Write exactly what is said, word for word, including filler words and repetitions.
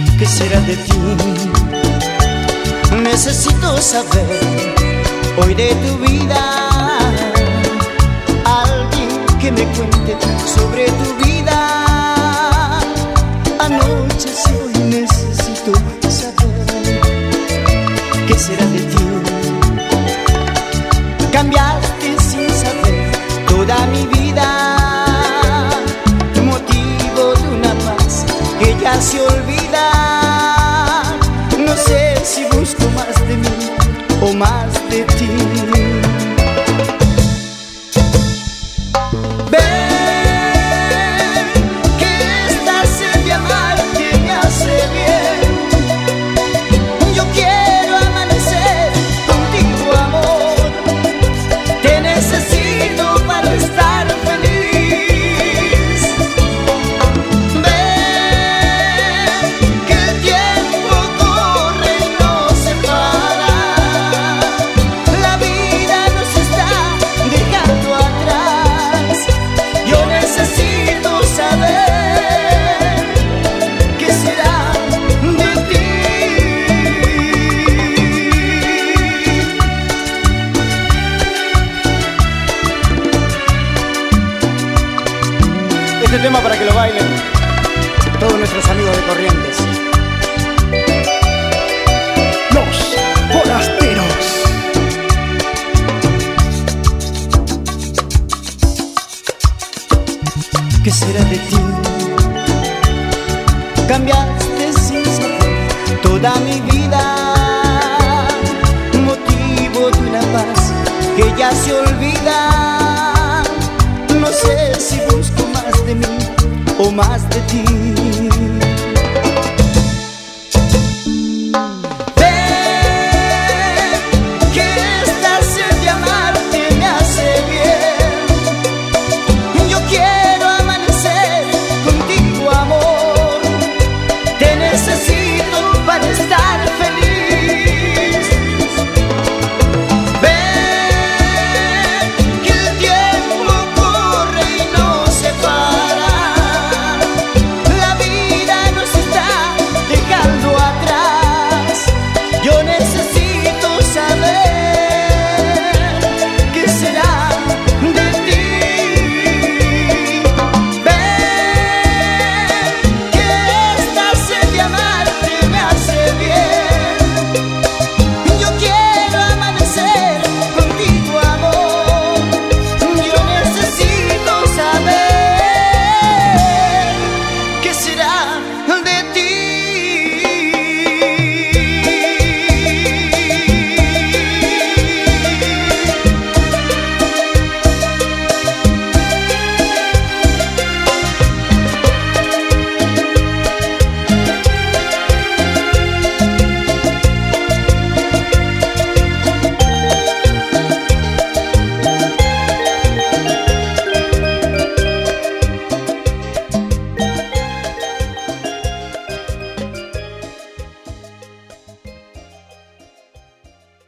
¿qué será de ti? Necesito saber hoy de tu vida, alguien que me cuente sobre tu vida. Anoche si hoy necesito saber qué será de ti. Cambiaste sin saber toda mi vida, motivo de una paz que ya se olvida. No sé si busco más de mí o más de ti. Ven, que esta sed de amarte me hace bien. Yo quiero amanecer contigo, amor. Te necesito para estar feliz. Ven, que el tiempo corre y no se para. La vida nos está dejando atrás. Yo necesito saber qué será de ti. Este tema para que lo bailen todos nuestros amigos de Corrientes. Los Forasteros. ¿Qué será de ti? Cambiaste sin saber toda mi vida, motivo de una paz que ya se olvida. No sé si busco más de mí o más de ti.